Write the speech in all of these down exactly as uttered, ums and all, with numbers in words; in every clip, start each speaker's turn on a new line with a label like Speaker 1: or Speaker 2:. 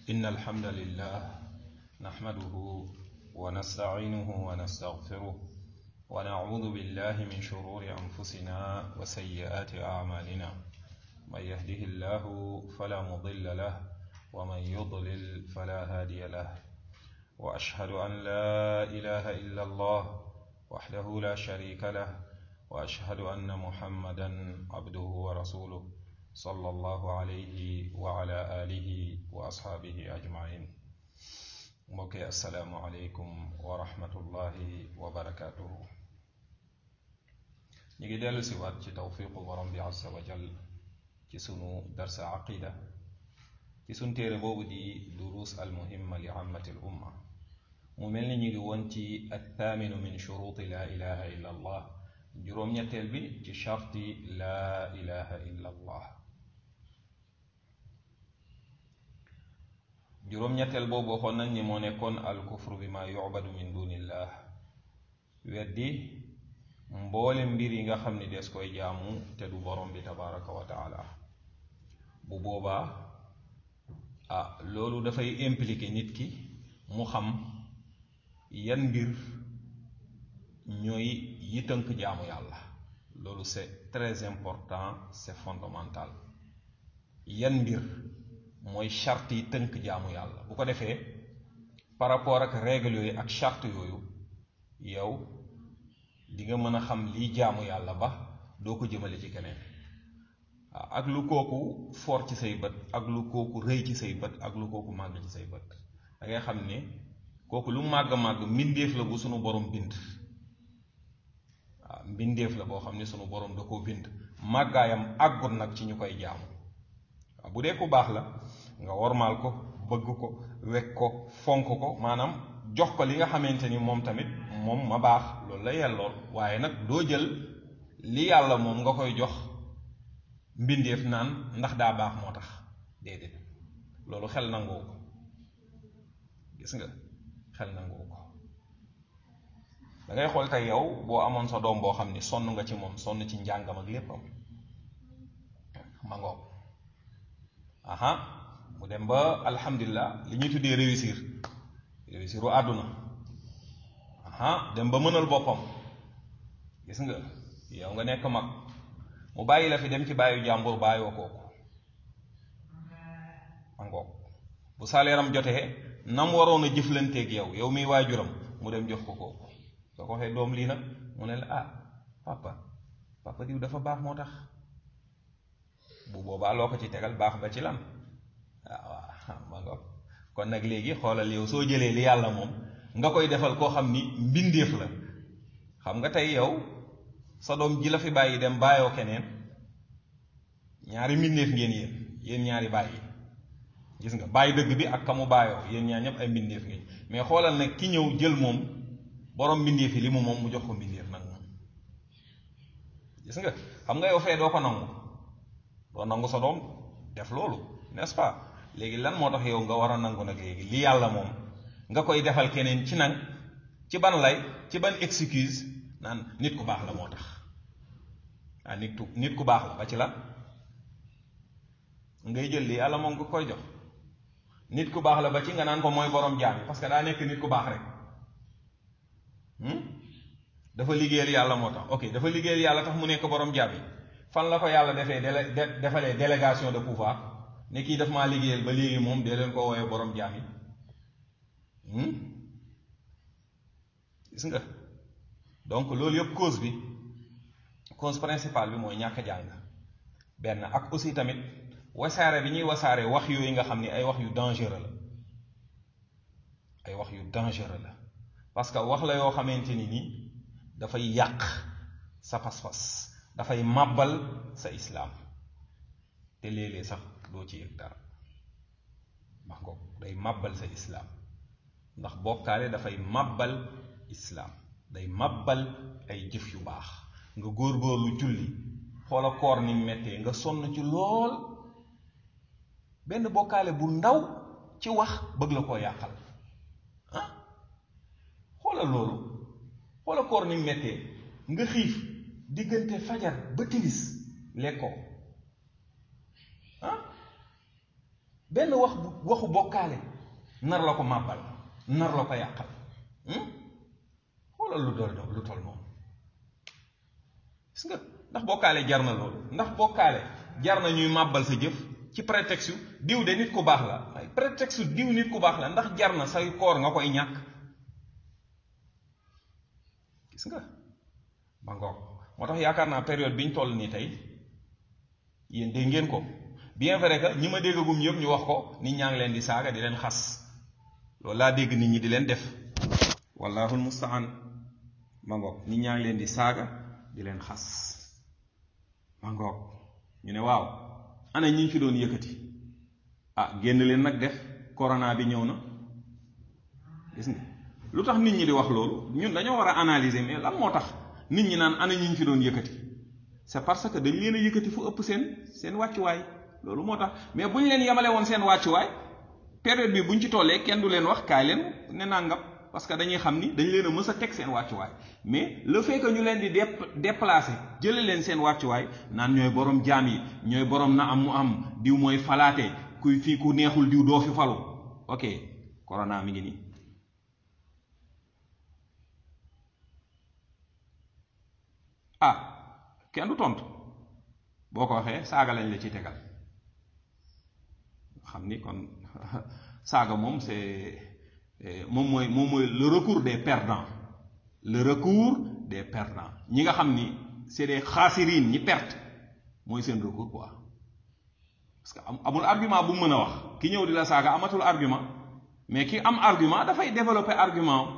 Speaker 1: إن الحمد لله نحمده ونستعينه ونستغفره ونعوذ بالله من شرور أنفسنا وسيئات أعمالنا من يهده الله فلا مضل له ومن يضلل فلا هادي له وأشهد أن لا إله إلا الله وحده لا شريك له وأشهد أن محمدا عبده ورسوله صلى الله عليه وعلى آله وأصحابه أجمعين. mbokki assalaamu aleykum wa rahmatullahi wa barakaatuhu. ñu ngi dellu si waat ci tawfiqu borom bi azza wa jal ci sunu darsa aqida ci sunu téere boobu di duruus almuhimma li ammati l umma. mu mel ni ñu ngi woon ci athaaminu min shuruuti laa ilaha illa allah, juróom-ñetteel bi ci sharti laa ilaha illa allah. juróom-ñetteel boobu waxoon nañ ni moo nekkoon al kufru bi ma yubadu min dunillah, weddi mboole mbir yi nga xam ni des koy jaamu te du borom bi tabaraka wa taala. bu boobaa ah loolu dafay impliquer nit ki mu xam yan mbir ñooy yi tënk jaamu yàlla. loolu c'est très important, c'est fondamental. yan mbir mooy charte yi tënk jaamu yàlla. bu ko defee par rapport ak règle yooyu ak charte yooyu yow di nga mën a xam lii jaamu yàlla ba doo ko jëmale ci keneen. waaw ak lu kooku foor ci say bët, ak lu kooku rëy ci say bët, ak lu kooku màgg ci say bët, da ngay xam ne kooku lu màgg-màgg mbindeef la bu sunu borom bind. waaw mbindeef la boo xam ne sunu borom da koo bind, màggaayam àggut nag ci ñu koy jaamu. waaw bu dee ku baax la nga wormaal ko, bëgg ko, wekk ko, fonk ko, maanaam jox ko li nga xamante ni moom tamit moom ma baax loolu la yellool. waaye nag doo jël li yàlla moom nga koy jox mbindeef naan ndax daa baax moo tax. déedéet, loolu xel nangoo ko. gis nga xel nangoo ko. da ngay xool tey yow boo amoon sa doom boo xam ni sonn nga ci moom, sonn ci njàngam ak léppam, ma ngoog aha mu dem ba alhamdulilah li ñuy tuddee réussir réussir u àdduna, aha dem ba mënal boppam. gis nga yow nga nekk mag mu bàyyi la fi dem ci bàyyi jàmbur bàyyoo kooku, ma ngoog bu saaleeram jotee nam waroon a jëflanteeg yow yow miy waajuram mu dem jox ko kooku. soo ko waxee doom lii nag mu ne la ah papa papa diw dafa baax moo tax. bu boobaa loo ko ci tegal baax ba ci lan. waaw waaw ma nga kon nag léegi xoolal yow soo jëlee li yàlla moom nga koy defal koo xam ni mbindeef la. xam nga tey yow sa doom ji la fi bàyyi dem bàyyoo keneen, ñaari mbindeef ngeen yéen yéen ñaari bàyyi. gis nga bàyyi dëgg bi ak ka mu bàyyoo yéen ñaar ñëpp ay mbindeef ngeen. mais xoolal nag ki ñëw jël moom borom mbindeef yi li mu moom mu jox ko mbindeef nag moom. gis nga xam nga yow fee doo ko nangu, doo nangu sa doom def loolu, n'est-ce pas. léegi lan moo tax yow nga war a nangu nag léegi li yàlla moom nga koy defal keneen ci nag ci ban lay, ci ban excuse naan nit ku baax la moo tax. ah nit ku nit ku baax la ba ci la ngay jël li yàlla moom nga koy jox. nit ku baax la ba ci nga naan ko mooy borom jaam yi parce que daa nekk nit ku baax rek. dafa liggéeyal yàlla moo tax. ok dafa liggéeyal yàlla tax mu nekk borom jaam yi. fan la ko yàlla defee délé defalee délégation de pouvoir ne kii daf maa liggéeyal ba léegi moom dee leen ko woowee borom jaam yi. gis nga donc loolu yëpp cause bi cause principale bi mooy ñàkk jàng benn, ak aussi tamit wasaare bi ñuy wasaare wax yooyu nga xam ni ay wax yu dangereux la. ay wax yu dangereux la parce que wax la yoo xamante ni nii dafay yàq sa pas-pas, dafay màbbal sa islaam te léeg-léeg sax doo ci yëg dara. wax ko day màbbal sa islaam ndax bokkaale dafay màbbal islaam, day màbbal ay jëf yu baax. nga góor-góorlu julli, xoola koor ni mettee nga sonn ci lool, benn bokkaale bu ndaw ci wax bëgg la koo yàqal. ah xoola loolu, xoola koor ni mettee nga xiif diggante fajar ba timis lekkoo. ah benn wax bu waxu bokkaale nar la ko màbbal nar la ko yàqal xoolal lu dool lu tol moom gis nga ndax bokkaale jar na loolu ndax bokkaale jar na ñuy màbbal sa jëf ci prétexte diw de nit ku baax la ay prétexte diw nit ku baax la ndax jar na say koor nga koy ñàkk gis nga ba ngoog moo tax yaakaar naa période bi ñu toll nii tey yéen dégg ngeen ko bien vrai que ñi ma déggagum yëpp ñu wax ko nit ñaa ngi leen di saaga di leen xas loolu laa dégg nit ñi di leen def wallahul mustaan ma ngoog nit ñaa ngi leen di saaga di leen xas ma ngoog ñu ne waaw ana ñi fi doon yëkkati ah génn leen nag def corona bi ñëw na gis nga lu tax nit ñi di wax loolu ñun dañoo war a analyser mais lan moo tax nit ñi naan ana ñi fi doon yëkkati c'est parce que dañ leen a yëkkati fu ëpp seen seen wàccuwaay loolu moo tax mais bu ñu leen yemale woon seen wàccuwaay période bi buñ ci tollee kenn du leen wax kaay leen ne nangam parce que dañuy xam ni dañ leen a mës a teg seen wàccuwaay mais le fait que ñu leen di déplacer jële leen seen wàccuwaay naan ñooy borom jaam yi ñooy borom na am mu am diw mooy falaate kuy fii ku neexul diw doo fi falu ok corona mi ngi nii ah kenn du tontu boo ko waxee saaga lañ la ci tegal xam ni kon saaga moom c'est moom mooy moom mooy le recours des perdants le recours des perdants ñi nga xam ni c'est des xaasiriin ñi perte mooy seen recours quoi parce que amul argument bu mu mën a wax ki ñëw di la saaga amatul argument mais ki am argument dafay développer argument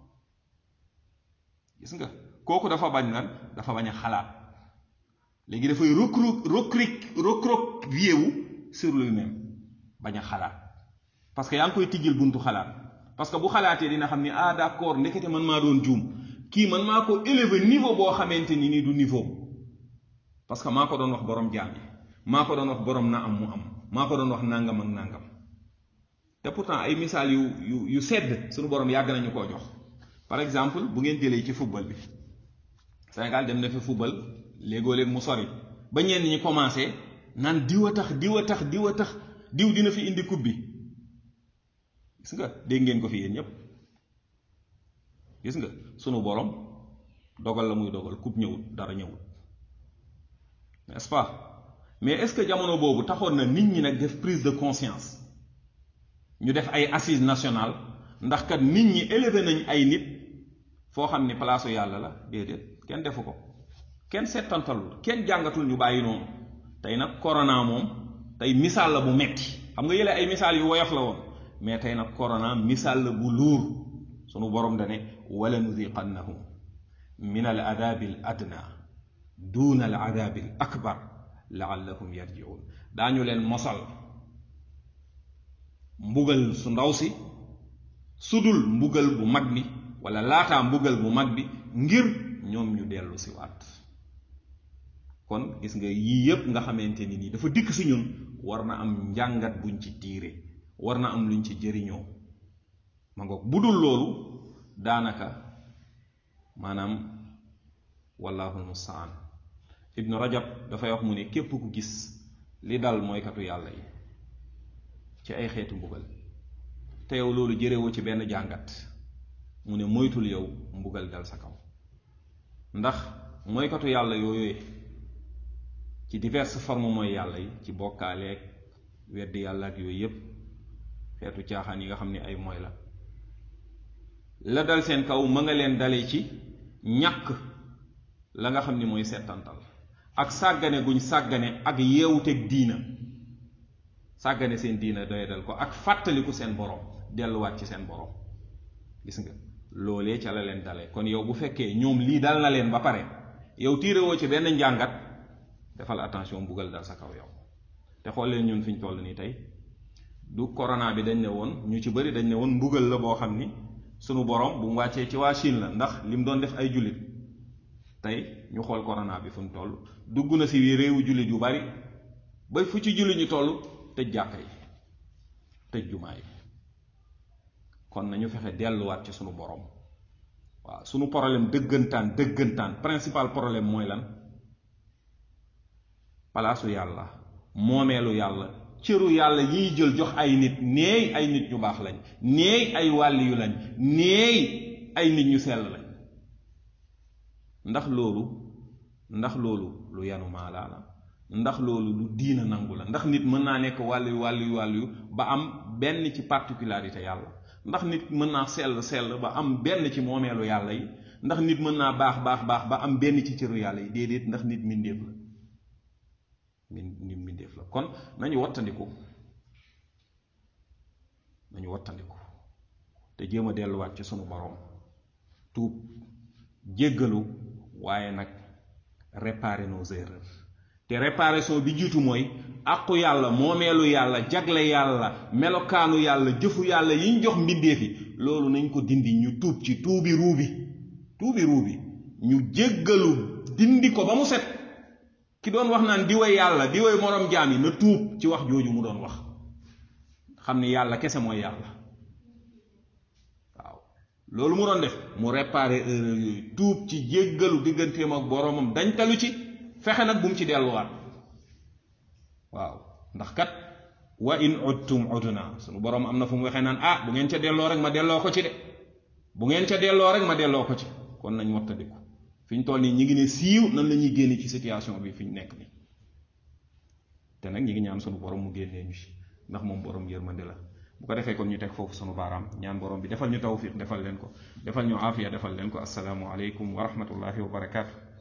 Speaker 1: gis nga kooku dafa bañ lan dafa bañ a xalaat léegi dafay recro recroc recroquevillé wu sur lui-même bañ a xalaat parce que yaa ngi koy tijjil buntu xalaat parce que bu xalaatee dina xam ni ah d'accord ndekete man maa doon juum kii man maa ko élevé niveau boo xamante ni ni du niveau parce que maa ko doon wax borom jaam yi maa ko doon wax borom na am mu am maa ko doon wax nangam ak nangam te pourtant ay misaal yu yu yu sedd suñu borom yàgg nañu koo jox par exemple bu ngeen jëlee ci football bi Sénégal dem na fi football léegoo léeg mu sori ba ñenn ñi commencé naan diw a tax diw a tax diw a tax diw dina fi indi coupe bi gis nga dégg ngeen ko fi yéen ñëpp gis nga sunu borom dogal la muy dogal coupe ñëwut dara ñëwut n'est-ce pas mais est-ce que jamono boobu taxoon na nit ñi nag def prise de conscience ñu def ay assises nationales ndax kat nit ñi élevé nañ ay nit foo xam ni palaasu yàlla la déedéet kenn defu ko kenn settantalul kenn jàngatul ñu bàyyi noonu tey nag corona moom tey misaal la bu metti xam nga yële ay misaal yu woyof la woon mais tey nag corona misaal la bu luur sunu borom dane wala nudiqannahum min al adabi al adna duna al adabi al akbar laallahum yarjiun daañu leen mosal mbugal su ndaw si sudul mbugal bu mag bi wala laataa mbugal bu mag bi ngir ñoom ñu dellu si waat kon gis nga yii yépp nga xamante ni nii dafa dikk si ñun war na am njàngat buñ ci tiire war na am luñ ci jëriñoo ma ngoog bu dul loolu daanaka maanaam wallahu almustaan ibnu rajab dafay wax mu ne képp ku gis li dal mooy katu yàlla yi ci ay xeetu mbugal te yow loolu jërewoo ci benn jàngat mu ne moytul yow mbugal dal sa kaw ndax mooykatu yàlla yooyu ci diverses formes mooy yàlla yi ci bokkaaleeg weddi yàlla ak yooyu yépp xeetu caaxaan yi nga xam ne ay mooy la la dal seen kaw ma nga leen dale ci ñàkk la nga xam ni mooy settantal ak sàggane guñ sàggane ak yeewuteeg diina sàggane seen diina doyadal ko ak fàttaliku seen borom delluwaat ci seen borom gis nga loolee ca la leen dale kon yow bu fekkee ñoom lii dal na leen ba pare yow tiirewoo ci benn njàngat defal attention mbugal dal sa kaw yow te xool leen ñun fi ñu toll nii tey du corona bi dañ ne woon ñu ci bëri dañ ne woon mbugal la boo xam ni sunu borom bu mu wàccee ci waa Chine la ndax lim doon def ay jullit tey ñu xool corona bi fu mu toll dugg na si réewu jullit yu bari ba fu ci jullit ñu toll tëj jàkka yi tëj jumaa yi kon nañu fexe delluwaat ci sunu borom waaw sunu problème dëggantaan dëggantaan principal problème mooy lan palaasu yàlla moomeelu yàlla cëru yàlla yiy jël jox ay nit neey ay nit ñu baax lañ neey ay wàlli yu lañ neey ay nit ñu sell lañ ndax loolu ndax loolu lu yanu maanaa la ndax loolu lu diina nangu la ndax nit mën naa nekk wàllu wàllu wàllu ba am benn ci particularité yàlla ndax nit mën naa sell sell ba am benn ci moomeelu yàlla yi ndax nit mën naa baax baax baax ba am benn ci cëru yàlla yi déedéet ndax nit mbindeef la nit mbindeef la kon nañu wattandiku nañu wattandiku te jéem a delluwaat ci sunu borom tuub jéggalu waaye nag réparer nos erreurs te réparation bi jiitu mooy àqu yàlla moomeelu yàlla jagle yàlla melokaanu yàlla jëfu yàlla yiñ jox mbindeef yi loolu nañ ko dindi ñu tuub ci tuubi ruubi tuubi ruubi ñu jéggalu dindi ko ba mu set ki doon wax naan di way yàlla di way moroom jaam yi na tuub ci wax jooju mu doon wax xam ni yàlla kese mooy yàlla waaw loolu mu doon def mu réparer erreur yooyu tuub ci jéggalu digganteem ak boroomam dañ talu ci fexe nag bu mu ci delluwaat waaw ndax kat wa in udtum udna sunu boroom am na fu mu waxee naan ah bu ngeen ca delloo rek ma delloo ko ci de bu ngeen ca delloo rek ma delloo ko ci kon nañ wattandiku fi ñu toll nii ñi ngi ne siiw nan la ñuy génne ci situation bi fi ñu nekk nii te nag ñi ngi ñaan sunu borom mu génnee ñu ci ndax moom borom yërmande la bu ko defee kon ñu teg foofu sunu baaraam ñaan borom bi defal ñu tawfiq defal leen ko defal ñu aafiya defal leen ko assalaamu aleykum wa rahmatullahi wa barakaatu